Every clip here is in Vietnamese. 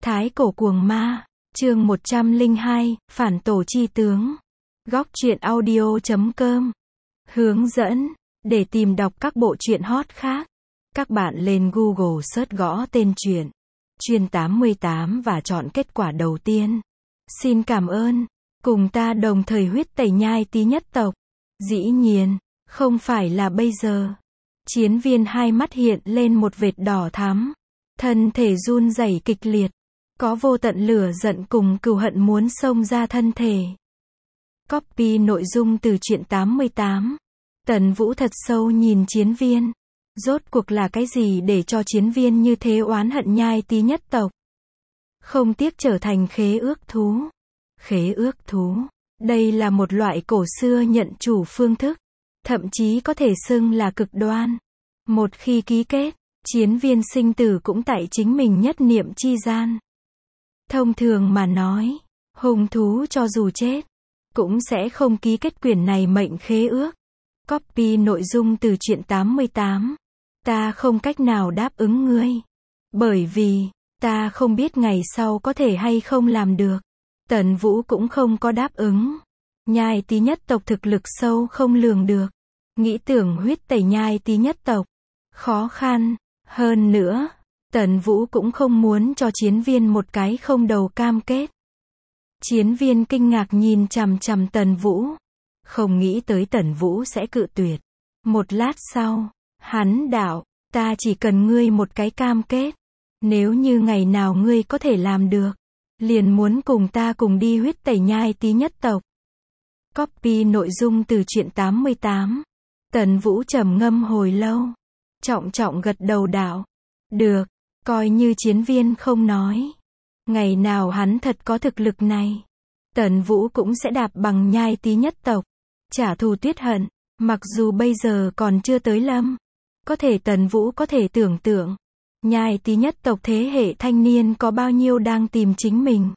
Thái cổ cuồng ma, chương 102, phản tổ chi tướng. Góc truyện audio.com. Hướng dẫn, để tìm đọc các bộ truyện hot khác, các bạn lên Google search gõ tên truyện Chuyên 88 và chọn kết quả đầu tiên. Xin cảm ơn, cùng ta đồng thời huyết tẩy nhai tí nhất tộc. Dĩ nhiên, không phải là bây giờ. Chiến viên hai mắt hiện lên một vệt đỏ thắm, thân thể run rẩy kịch liệt, có vô tận lửa giận cùng cừu hận muốn xông ra thân thể. Copy nội dung từ truyện 88. Tần Vũ thật sâu nhìn chiến viên. Rốt cuộc là cái gì để cho chiến viên như thế oán hận nhai tí nhất tộc? Không tiếc trở thành khế ước thú. Khế ước thú, đây là một loại cổ xưa nhận chủ phương thức, thậm chí có thể xưng là cực đoan. Một khi ký kết, chiến viên sinh tử cũng tại chính mình nhất niệm chi gian. Thông thường mà nói, hung thú cho dù chết, cũng sẽ không ký kết quyển này mệnh khế ước. Copy nội dung từ truyện 88. Ta không cách nào đáp ứng ngươi. Bởi vì, ta không biết ngày sau có thể hay không làm được. Tần Vũ cũng không có đáp ứng. Nhai tí nhất tộc thực lực sâu không lường được. Nghĩ tưởng huyết tẩy nhai tí nhất tộc. Khó khăn. Hơn nữa, Tần Vũ cũng không muốn cho chiến viên một cái không đầu cam kết. Chiến viên kinh ngạc nhìn chằm chằm Tần Vũ. Không nghĩ tới Tần Vũ sẽ cự tuyệt. Một lát sau, hắn đạo, ta chỉ cần ngươi một cái cam kết. Nếu như ngày nào ngươi có thể làm được, liền muốn cùng ta cùng đi huyết tẩy nhai tí nhất tộc. Copy nội dung từ truyện 88. Tần Vũ trầm ngâm hồi lâu, trọng trọng gật đầu đạo, được, coi như chiến viên không nói. Ngày nào hắn thật có thực lực này, Tần Vũ cũng sẽ đạp bằng nhai tí nhất tộc, trả thù tuyết hận, mặc dù bây giờ còn chưa tới lâm. Có thể Tần Vũ có thể tưởng tượng, nhai tí nhất tộc thế hệ thanh niên có bao nhiêu đang tìm chính mình.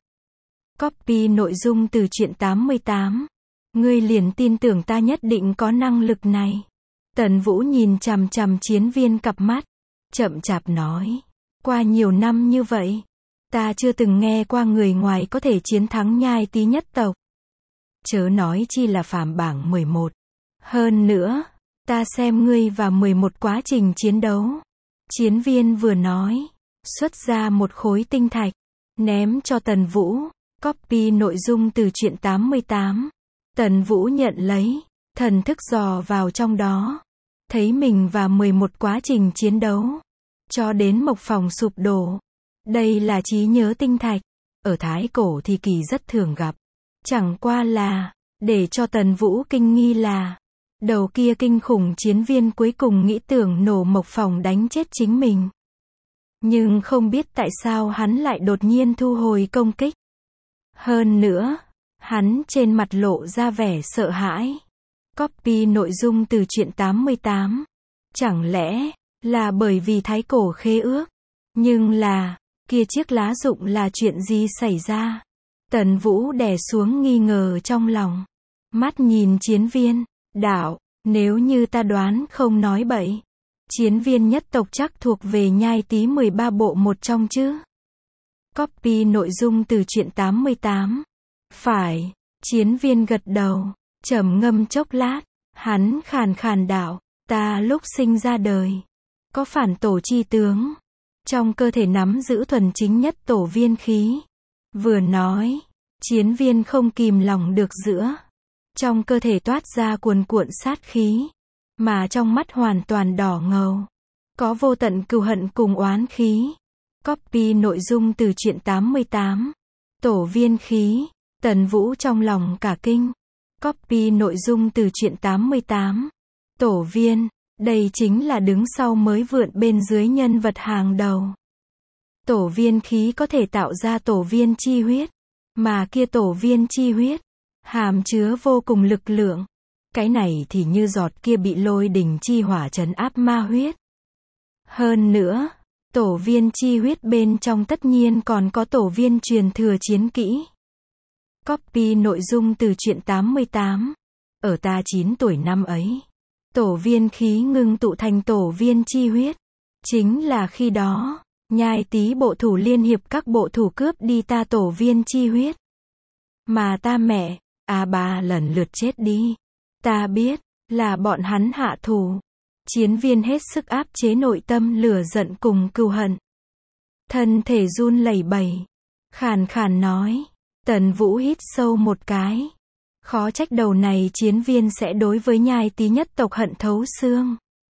Copy nội dung từ truyện 88. Ngươi liền tin tưởng ta nhất định có năng lực này. Tần Vũ nhìn chằm chằm chiến viên cặp mắt, chậm chạp nói, qua nhiều năm như vậy, ta chưa từng nghe qua người ngoài có thể chiến thắng nhai tí nhất tộc. Chớ nói chi là phàm bảng 11. Hơn nữa, ta xem ngươi và 11 quá trình chiến đấu. Chiến viên vừa nói, xuất ra một khối tinh thạch, ném cho Tần Vũ. Copy nội dung từ truyện 88. Tần Vũ nhận lấy, thần thức dò vào trong đó, thấy mình và 11 quá trình chiến đấu, cho đến mộc phòng sụp đổ. Đây là trí nhớ tinh thạch, ở Thái cổ thì kỳ rất thường gặp. Chẳng qua là, để cho Tần Vũ kinh nghi là, đầu kia kinh khủng chiến viên cuối cùng nghĩ tưởng nổ mộc phòng đánh chết chính mình. Nhưng không biết tại sao hắn lại đột nhiên thu hồi công kích. Hơn nữa, hắn trên mặt lộ ra vẻ sợ hãi. Copy nội dung từ truyện 88. Chẳng lẽ là bởi vì thái cổ khế ước? Nhưng là, kia chiếc lá rụng là chuyện gì xảy ra? Tần Vũ đè xuống nghi ngờ trong lòng. Mắt nhìn chiến viên, đạo, nếu như ta đoán không nói bậy, chiến viên nhất tộc chắc thuộc về nhai tí 13 bộ một trong chứ? Copy nội dung từ truyện 88. Phải, chiến viên gật đầu, trầm ngâm chốc lát, hắn khàn khàn đạo, ta lúc sinh ra đời, có phản tổ chi tướng, trong cơ thể nắm giữ thuần chính nhất tổ viên khí. Vừa nói, chiến viên không kìm lòng được giữa, trong cơ thể toát ra cuồn cuộn sát khí, mà trong mắt hoàn toàn đỏ ngầu, có vô tận cừu hận cùng oán khí. Copy nội dung từ truyện 88. Tổ viên khí, Tần Vũ trong lòng cả kinh. Copy nội dung từ truyện 88. Tổ viên, đây chính là đứng sau mới vượn bên dưới nhân vật hàng đầu. Tổ viên khí có thể tạo ra tổ viên chi huyết, mà kia tổ viên chi huyết, hàm chứa vô cùng lực lượng. Cái này thì như giọt kia bị lôi đình chi hỏa trấn áp ma huyết. Hơn nữa, tổ viên chi huyết bên trong tất nhiên còn có tổ viên truyền thừa chiến kỹ. Copy nội dung từ truyện 88. Ở ta 9 tuổi năm ấy, tổ viên khí ngưng tụ thành tổ viên chi huyết. Chính là khi đó, Nhai Tý bộ thủ liên hiệp các bộ thủ cướp đi ta tổ viên chi huyết. Mà ta mẹ, bà lần lượt chết đi. Ta biết, là bọn hắn hạ thủ. Chiến viên hết sức áp chế nội tâm lửa giận cùng cừu hận. Thân thể run lẩy bẩy. Khàn khàn nói. Tần Vũ hít sâu một cái. Khó trách đầu này chiến viên sẽ đối với Nhai Tý nhất tộc hận thấu xương.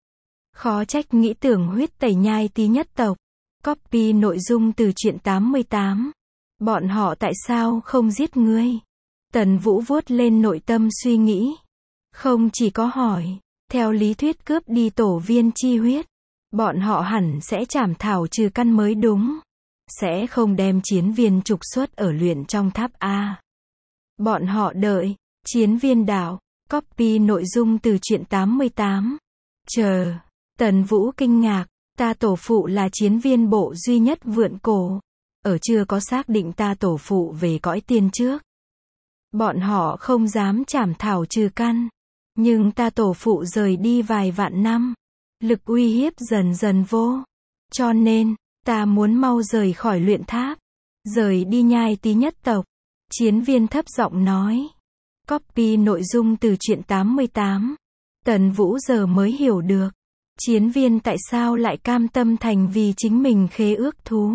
Khó trách nghĩ tưởng huyết tẩy Nhai Tý nhất tộc. Copy nội dung từ truyện 88. Bọn họ tại sao không giết ngươi? Tần Vũ vuốt lên nội tâm suy nghĩ. Không chỉ có hỏi, theo lý thuyết cướp đi tổ viên chi huyết, bọn họ hẳn sẽ trảm thảo trừ căn mới đúng. Sẽ không đem chiến viên trục xuất ở luyện trong tháp A. Bọn họ đợi, chiến viên đảo, copy nội dung từ truyện 88. Chờ, Tần Vũ kinh ngạc, ta tổ phụ là chiến viên bộ duy nhất vượn cổ. Ở chưa có xác định ta tổ phụ về cõi tiên trước. Bọn họ không dám trảm thảo trừ căn. Nhưng ta tổ phụ rời đi vài vạn năm. Lực uy hiếp dần dần vô. Cho nên, ta muốn mau rời khỏi luyện tháp. Rời đi Nhai Tý nhất tộc. Chiến viên thấp giọng nói. Copy nội dung từ truyện 88. Tần Vũ giờ mới hiểu được. Chiến viên tại sao lại cam tâm thành vì chính mình khế ước thú.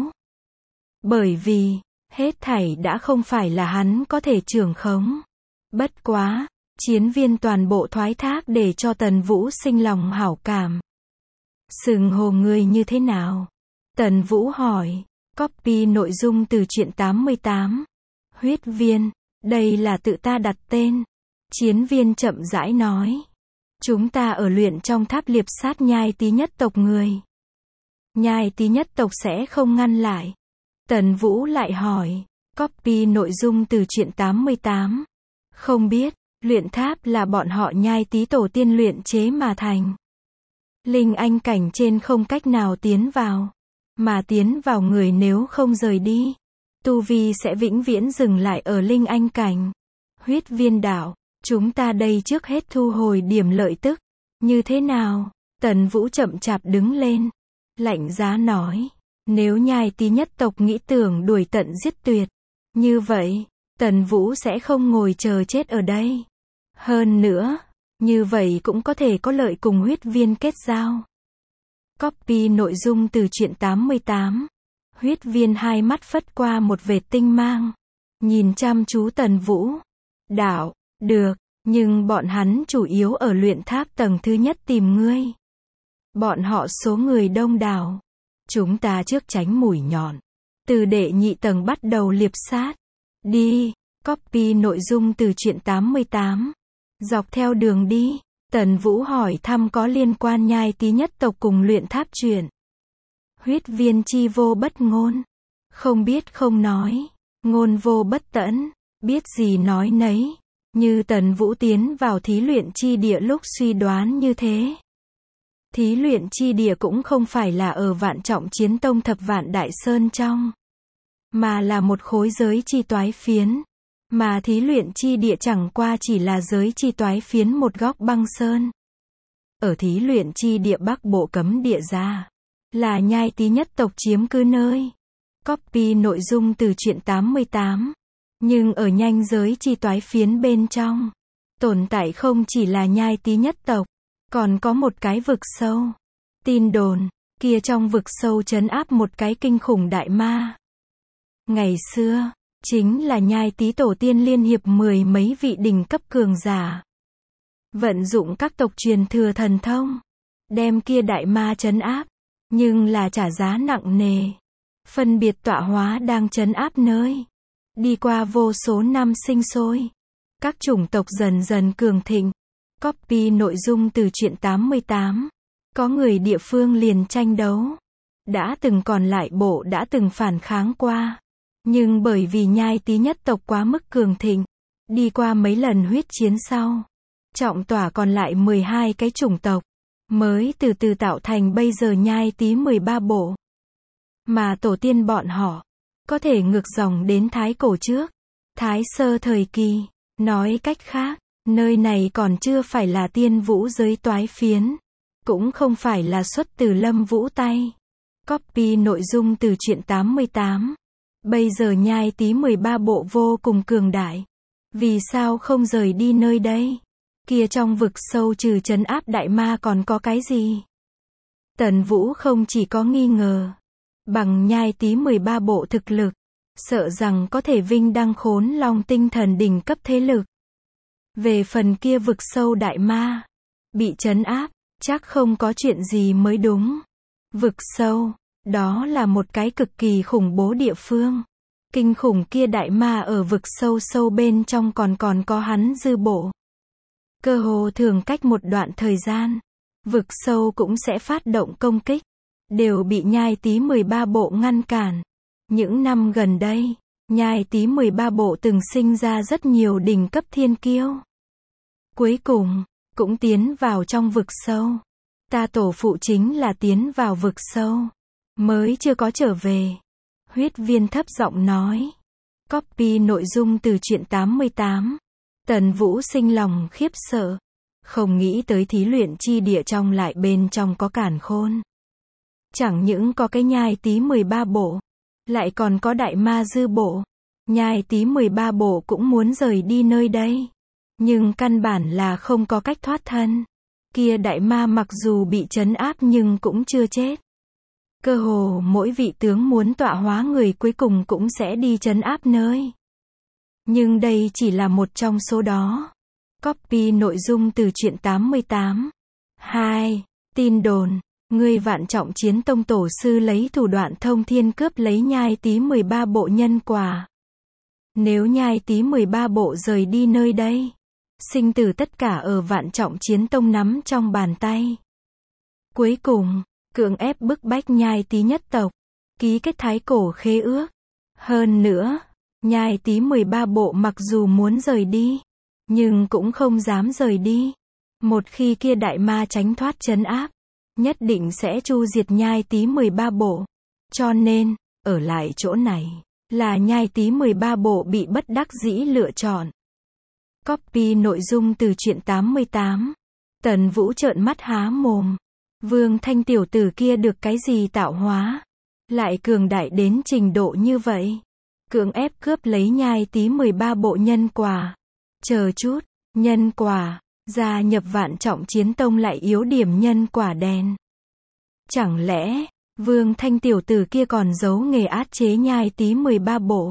Bởi vì, hết thảy đã không phải là hắn có thể trưởng khống. Bất quá, chiến viên toàn bộ thoái thác để cho Tần Vũ sinh lòng hảo cảm. Xưng hô ngươi như thế nào? Tần Vũ hỏi. Copy nội dung từ truyện 88. Huyết viên, đây là tự ta đặt tên. Chiến viên chậm rãi nói. Chúng ta ở luyện trong tháp liệp sát Nhai Tý nhất tộc người. Nhai Tý nhất tộc sẽ không ngăn lại. Tần Vũ lại hỏi. Copy nội dung từ truyện 88. Không biết, luyện tháp là bọn họ Nhai Tý tổ tiên luyện chế mà thành. Linh anh cảnh trên không cách nào tiến vào. Mà tiến vào người nếu không rời đi, tu vi sẽ vĩnh viễn dừng lại ở linh anh cảnh. Huyết viên đảo, chúng ta đây trước hết thu hồi điểm lợi tức. Như thế nào? Tần Vũ chậm chạp đứng lên. Lạnh giá nói. Nếu Nhai Tý nhất tộc nghĩ tưởng đuổi tận giết tuyệt. Như vậy, Tần Vũ sẽ không ngồi chờ chết ở đây. Hơn nữa, như vậy cũng có thể có lợi cùng huyết viên kết giao. Copy nội dung từ truyện 88. Huyết viên hai mắt phất qua một vệt tinh mang. Nhìn chăm chú Tần Vũ. Đảo, được, nhưng bọn hắn chủ yếu ở luyện tháp tầng thứ nhất tìm ngươi. Bọn họ số người đông đảo. Chúng ta trước tránh mũi nhọn. Từ đệ nhị tầng bắt đầu liệp sát. Đi, copy nội dung từ truyện 88. Dọc theo đường đi, Tần Vũ hỏi thăm có liên quan Nhai Tý nhất tộc cùng luyện tháp chuyện. Huyết viên chi vô bất ngôn. Không biết không nói. Ngôn vô bất tẫn. Biết gì nói nấy. Như Tần Vũ tiến vào thí luyện chi địa lúc suy đoán như thế. Thí luyện chi địa cũng không phải là ở Vạn Trọng Chiến Tông Thập Vạn Đại Sơn trong. Mà là một khối giới chi toái phiến. Mà thí luyện chi địa chẳng qua chỉ là giới chi toái phiến một góc băng sơn. Ở thí luyện chi địa Bắc Bộ cấm địa ra. Là Nhai Tý nhất tộc chiếm cứ nơi. Copy nội dung từ truyện 88. Nhưng ở nhanh giới chi toái phiến bên trong. Tồn tại không chỉ là Nhai Tý nhất tộc. Còn có một cái vực sâu. Tin đồn, kia trong vực sâu trấn áp một cái kinh khủng đại ma. Ngày xưa, chính là Nhai Tý tổ tiên liên hiệp mười mấy vị đỉnh cấp cường giả. Vận dụng các tộc truyền thừa thần thông. Đem kia đại ma trấn áp. Nhưng là trả giá nặng nề. Phân biệt tọa hóa đang trấn áp nơi. Đi qua vô số năm sinh sôi. Các chủng tộc dần dần cường thịnh. Copy nội dung từ truyện 88. Có người địa phương liền tranh đấu. Đã từng còn lại bộ đã từng phản kháng qua. Nhưng bởi vì Nhai Tý nhất tộc quá mức cường thịnh. Đi qua mấy lần huyết chiến sau. Trọng tỏa còn lại 12 cái chủng tộc. Mới từ từ tạo thành bây giờ Nhai Tý 13 bộ. Mà tổ tiên bọn họ. Có thể ngược dòng đến Thái Cổ trước. Thái Sơ thời kỳ. Nói cách khác. Nơi này còn chưa phải là tiên vũ giới toái phiến. Cũng không phải là xuất từ Lâm Vũ tay. Copy nội dung từ truyện 88. Bây giờ nhai tí 13 bộ vô cùng cường đại. Vì sao không rời đi nơi đây? Kia trong vực sâu trừ trấn áp đại ma còn có cái gì? Tần Vũ không chỉ có nghi ngờ. Bằng nhai tí 13 bộ thực lực, sợ rằng có thể vinh đăng Khốn Long tinh thần đỉnh cấp thế lực. Về phần kia vực sâu đại ma, bị trấn áp, chắc không có chuyện gì mới đúng. Vực sâu, đó là một cái cực kỳ khủng bố địa phương. Kinh khủng kia đại ma ở vực sâu sâu bên trong còn có hắn dư bộ. Cơ hồ thường cách một đoạn thời gian, vực sâu cũng sẽ phát động công kích, đều bị nhai tí 13 bộ ngăn cản. Những năm gần đây, nhai tí 13 bộ từng sinh ra rất nhiều đỉnh cấp thiên kiêu. Cuối cùng, cũng tiến vào trong vực sâu. Ta tổ phụ chính là tiến vào vực sâu, mới chưa có trở về. Huyết Viên thấp giọng nói. Copy nội dung từ truyện 88. Tần Vũ sinh lòng khiếp sợ. Không nghĩ tới thí luyện chi địa trong lại bên trong có càn khôn. Chẳng những có cái nhai tí 13 bộ, lại còn có đại ma dư bộ. Nhai tí 13 bộ cũng muốn rời đi nơi đây. Nhưng căn bản là không có cách thoát thân. Kia đại ma mặc dù bị trấn áp nhưng cũng chưa chết. Cơ hồ mỗi vị tướng muốn tọa hóa người cuối cùng cũng sẽ đi trấn áp nơi. Nhưng đây chỉ là một trong số đó. Copy nội dung từ truyện 88. 2. Tin đồn, ngươi Vạn Trọng Chiến Tông tổ sư lấy thủ đoạn thông thiên cướp lấy nhai tí 13 bộ nhân quả. Nếu nhai tí 13 bộ rời đi nơi đây, sinh tử tất cả ở Vạn Trọng Chiến Tông nắm trong bàn tay. Cuối cùng, cưỡng ép bức bách nhai tí nhất tộc, ký kết thái cổ khế ước. Hơn nữa, nhai tí 13 bộ mặc dù muốn rời đi, nhưng cũng không dám rời đi. Một khi kia đại ma tránh thoát trấn áp, nhất định sẽ tru diệt nhai tí 13 bộ. Cho nên, ở lại chỗ này, là nhai tí 13 bộ bị bất đắc dĩ lựa chọn. Copy nội dung từ truyện 88. Tần Vũ trợn mắt há mồm. Vương Thanh tiểu tử kia được cái gì tạo hóa? Lại cường đại đến trình độ như vậy. Cưỡng ép cướp lấy nhai tí 13 bộ nhân quả. Chờ chút, nhân quả, gia nhập Vạn Trọng Chiến Tông lại yếu điểm nhân quả đen. Chẳng lẽ, Vương Thanh tiểu tử kia còn giấu nghề át chế nhai tí 13 bộ?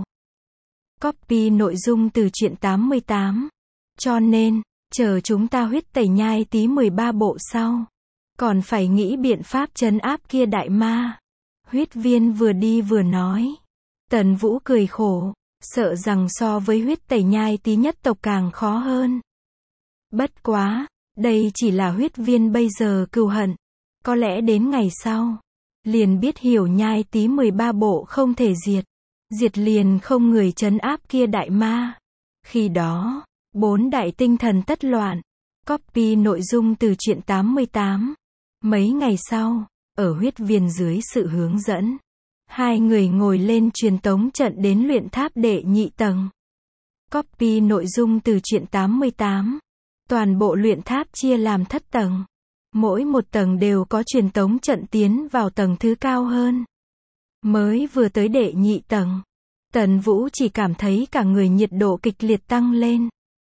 Copy nội dung từ truyện 88. Cho nên, chờ chúng ta huyết tẩy nhai tí 13 bộ sau, còn phải nghĩ biện pháp trấn áp kia đại ma. Huyết Viên vừa đi vừa nói. Tần Vũ cười khổ, sợ rằng so với huyết tẩy nhai tí nhất tộc càng khó hơn. Bất quá, đây chỉ là Huyết Viên bây giờ cừu hận. Có lẽ đến ngày sau, liền biết hiểu nhai tí 13 bộ không thể diệt. Diệt liền không người trấn áp kia đại ma. Khi đó, 4 đại tinh thần tất loạn. Copy nội dung từ truyện 88. Mấy ngày sau, ở Huyết Viên dưới sự hướng dẫn, hai người ngồi lên truyền tống trận đến luyện tháp đệ nhị tầng. Copy nội dung từ truyện 88. Toàn bộ luyện tháp chia làm thất tầng. Mỗi một tầng đều có truyền tống trận tiến vào tầng thứ cao hơn. Mới vừa tới đệ nhị tầng, Tần Vũ chỉ cảm thấy cả người nhiệt độ kịch liệt tăng lên.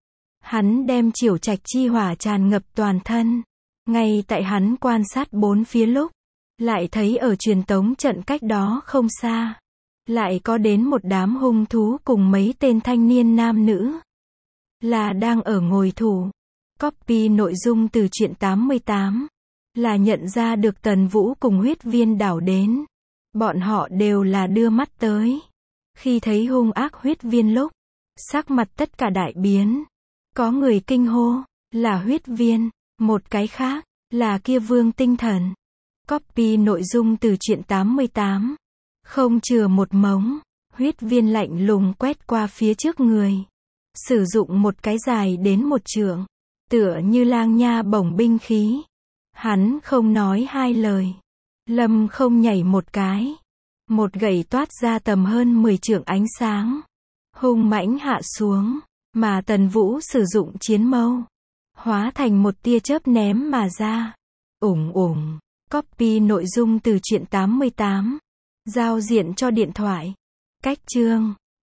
Hắn đem chiểu trạch chi hỏa tràn ngập toàn thân. Ngay tại hắn quan sát bốn phía lúc, lại thấy ở truyền tống trận cách đó không xa, lại có đến một đám hung thú cùng mấy tên thanh niên nam nữ. Là đang ở ngồi thủ. Copy nội dung từ truyện 88. Là nhận ra được Tần Vũ cùng Huyết Viên đảo đến. Bọn họ đều là đưa mắt tới. Khi thấy hung ác Huyết Viên lúc, sắc mặt tất cả đại biến. Có người kinh hô, là Huyết Viên. Một cái khác, là kia Vương Tinh Thần. Copy nội dung từ truyện 88. Không chừa một mống, Huyết Viên lạnh lùng quét qua phía trước người. Sử dụng một cái dài đến một trượng, tựa như lang nha bổng binh khí. Hắn không nói hai lời. Lâm không nhảy một cái. Một gậy toát ra tầm hơn 10 trượng ánh sáng. Hung mãnh hạ xuống, mà Tần Vũ sử dụng chiến mâu. Hóa thành một tia chớp ném mà ra. Ủng ủng, Copy nội dung từ truyện 88. Giao diện cho điện thoại. Cách chương